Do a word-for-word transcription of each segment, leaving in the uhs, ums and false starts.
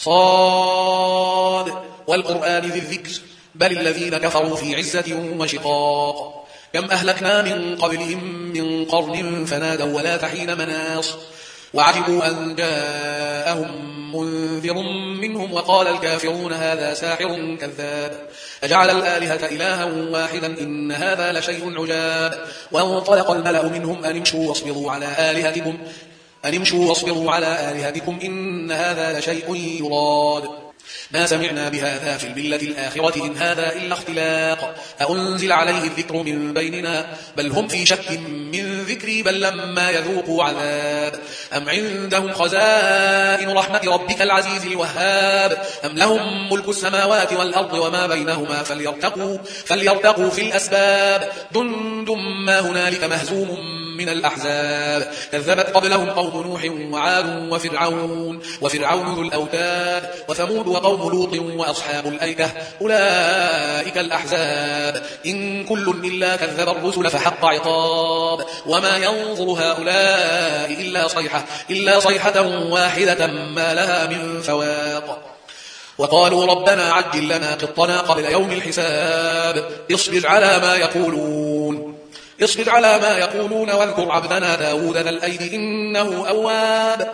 صاد والقرآن ذي الذكر بل الذين كفروا في عزة وشقاق. كم أهلكنا من قبلهم من قرن فنادوا ولا تحين مناص وعجبوا أن جاءهم منذر منهم وقال الكافرون هذا ساحر كذاب أجعل الآلهة إلها واحدا إن هذا لشيء عجاب. وانطلق الملأ منهم أن امشوا واصبروا على آلهتكم أن امشوا واصبروا على آلهتكم إن هذا لشيء يراد ما سمعنا بهذا في الملة الآخرة إن هذا إلا اختلاق أأنزل عليه الذكر من بيننا بل هم في شك من ذكري بل لما يذوقوا عذاب أم عندهم خزائن رحمة ربك العزيز الوهاب أم لهم ملك السماوات والأرض وما بينهما فليرتقوا, فليرتقوا في الأسباب جند ما هنالك مهزوم من الأحزاب كذبت قبلهم قوم نوح وعاد وفرعون وفرعون ذو الأوتاد وثمود وقوم لوط وأصحاب الأيكة أولئك الأحزاب إن كل إلا كذب الرسل فحق عقاب وما ينظر هؤلاء إلا صيحة, إلا صيحة واحدة ما لها من فواق. وقالوا ربنا عجل لنا قطنا قبل يوم الحساب اصبر على ما يقولون اصبر على ما يقولون واذكر عبدنا داود ذا الأيد إنه أواب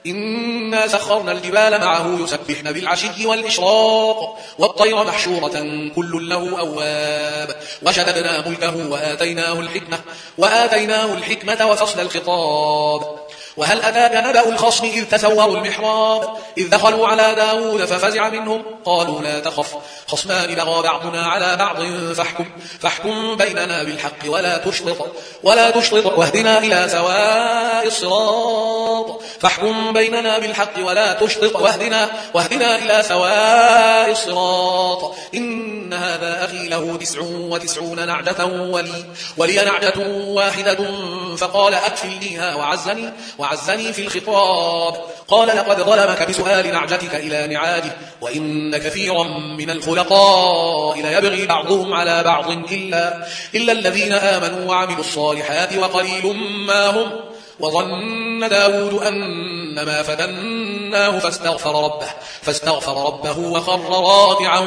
إنا سخرنا الجبال معه يسبحن بالعشي والإشراق والطير محشورة كل له أواب وشددنا ملكه وآتيناه الحكمة, وآتيناه الحكمة وفصل الخطاب. وهل أتاك نبأ الخصم إذ تسوروا المحراب إذ دخلوا على داود ففزع منهم قالوا لا تخف خصمان بغى بعضنا على بعض فاحكم, فاحكم بيننا بالحق ولا تشطط, ولا تشطط واهدنا إلى سواء الصراط فاحكم بيننا بالحق ولا تشطط واهدنا, واهدنا إلى سواء الصراط إن هذا أخي له تسع وتسعون نعجة ولي, ولي نعجة واحدة فقال أكفلنيها وعزني, وعزني في الخطاب قال لقد ظلمك بسؤال نعجتك إلى نعاجه وإن كثيرا من الخلقاء ليبغي بعضهم على بعض إلا, إلا الذين آمنوا وعملوا الصالحات وقليل ما هم. وظن داود أنما فتناه فاستغفر ربه, فاستغفر ربه وخر راكعا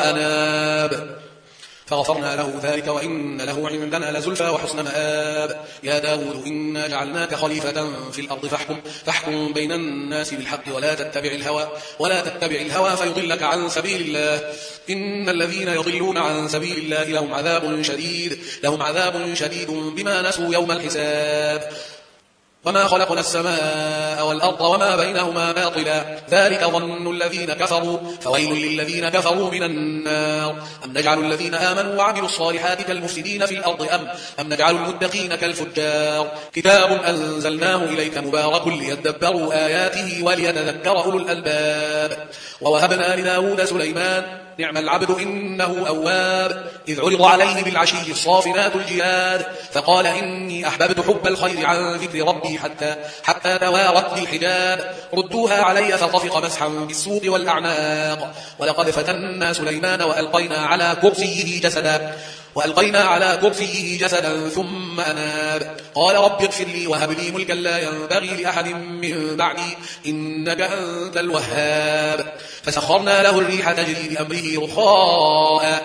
وأناب فغفرنا له ذلك وإن له عندنا لزلفى وحسن مآب. يا داود إنا جعلناك خليفة في الأرض فاحكم, فاحكم بين الناس بالحق ولا تتبع الهوى, ولا تتبع الهوى فيضلك عن سبيل الله إن الذين يضلون عن سبيل الله لهم عذاب شديد, لهم عذاب شديد بما نسوا يوم الحساب. وما خلقنا السماء والأرض وما بينهما باطلا ذلك ظن الذين كفروا فويل للذين كفروا من النار. أم نجعل الذين آمنوا وعملوا الصالحات كالمفسدين في الأرض أم, أم نجعل المتقين كالفجار كتاب أنزلناه إليك مبارك ليدبروا آياته وليتذكر أولو الألباب. ووهبنا لداود سليمان نعم العبد إنه أواب إذ عرض عليه بالعشي الصافنات الجياد فقال إني أحببت حب الخير عن ذكر ربي حتى, حتى توارت بالحجاب ردوها علي فطفق مسحا بالسوق والأعناق. ولقد فتنا سليمان وألقينا على كرسيه جسدا وألقينا على كرسيه جسدا ثم أناب قال رب اغفر لي وهب لي ملكا لا ينبغي لأحد من بعدي إنك أنت الوهاب. فسخرنا له الريح تجري بأمره رخاء,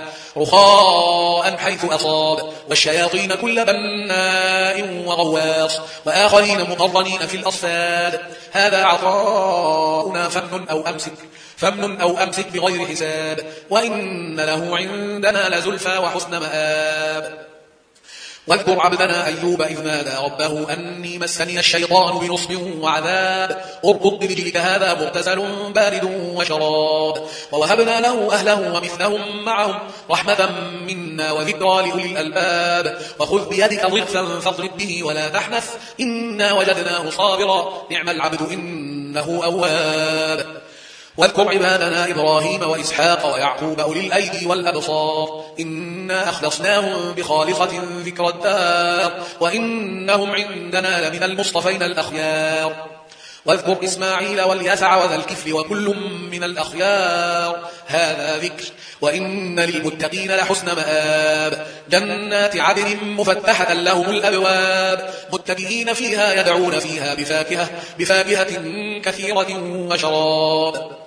رخاء حيث أصاب والشياطين كل بناء وغواص وآخرين مقرنين في الأصفاد هذا عطاؤنا فمن أو أمسك, فمن أو أمسك بغير حساب وإن له عندنا لزلفى وحسن مآب. واذكر عبدنا أيوب إذ نادى ربه أني مسني الشيطان بنصب وعذاب اركض برجلك هذا مغتسل بارد وشراب. ووهبنا له أهله ومثلهم معهم رحمة منا وذكرى لأولي الألباب. وخذ بيدك ضغثا فاضرب به ولا تحنث إنا وجدناه صابرا نعم العبد إنه أواب. واذكر عبادنا إبراهيم وإسحاق ويعقوب أولي الأيدي والأبصار إنا أخلصناهم بخالصة ذكر الدار وإنهم عندنا لمن المصطفين الأخيار. واذكر إسماعيل واليسع وذا الكفل وكل من الأخيار هذا ذكر وإن للمتقين لحسن مآب. جنات عدن مفتحة لهم الأبواب متكئين فيها يدعون فيها بفاكهة, بفاكهة كثيرة وشراب.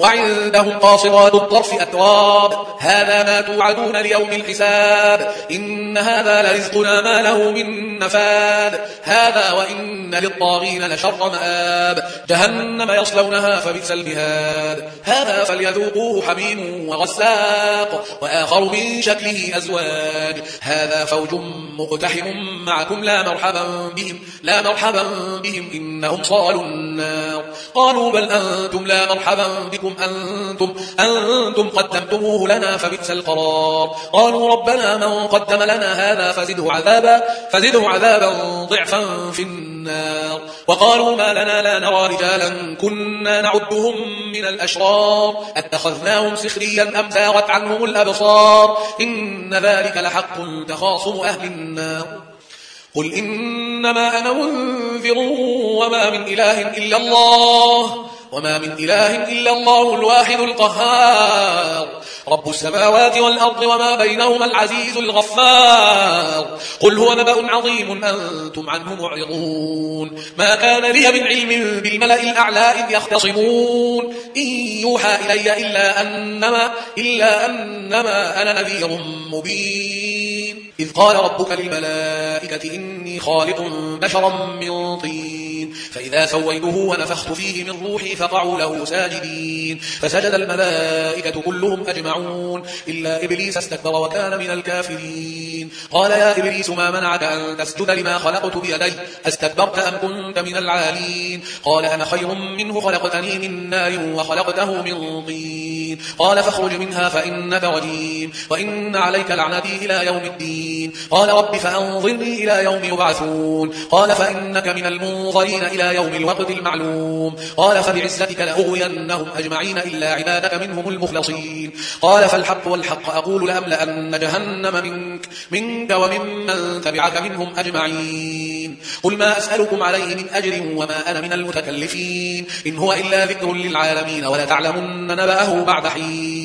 وعندهم قاصرات الطرف أتراب هذا ما توعدون ليوم الحساب إن هذا لرزقنا ما له من نفاد هذا وإن للطاغين لشر مآب جهنم يصلونها فبئس المهاد هذا فليذوقوه حميم وغساق وآخر من شكله أزواج هذا فوج مقتحم معكم لا مرحبا بهم لا مرحبا بهم إنهم صالوا النار قالوا بل أنتم لا مرحبا بكم أنتم أنتم قدمتموه لنا فبئس القرار قالوا ربنا من قدم لنا هذا فزده عذابا فزده عذابا ضعفا في النار وقالوا ما لنا لا نرى رجالا كنا نعدهم من الأشرار اتخذناهم سخريا أم زاغت عنهم الأبصار إن ذلك لحق تخاصم أهل النار قل إنما أنا منذر وما من إله إلا الله وما من إله إلا الله الواحد القهار رب السماوات والأرض وما بينهما العزيز الغفار قل هو نبأ عظيم أنتم عنه معرضون ما كان لي من علم بالملأ الأعلى إذ يختصمون إن يوحى إلي إلا أنما, إلا أنما أنا نذير مبين إذ قال ربك للملائكة إني خالق بشرا من طين فإذا سويته ونفخت فيه من روحي فقعوا له ساجدين فسجد الملائكة كلهم أجمعون إلا إبليس استكبر وكان من الكافرين قال يا إبليس ما منعك أن تسجد لما خلقت بيدي أستكبرت أم كنت من العالين قال أنا خير منه خلقتني من نار وخلقته من طين قال فاخرج منها فإنك رجيم وإن عليك لعنتي إلى يوم الدين قال رب فأنظرني إلى يوم يبعثون قال فإنك من المنظرين إلى يوم الوقت المعلوم قال فبعزتك لأغوينهم أجمعين إلا عبادك منهم المخلصين قال فالحق والحق أقول لأملأن جهنم منك, منك وممن تبعك منهم أجمعين قل ما أسألكم عليه من أجر وما أنا من المتكلفين إن هو إلا ذكر للعالمين ولتعلمن نبأه بعد حين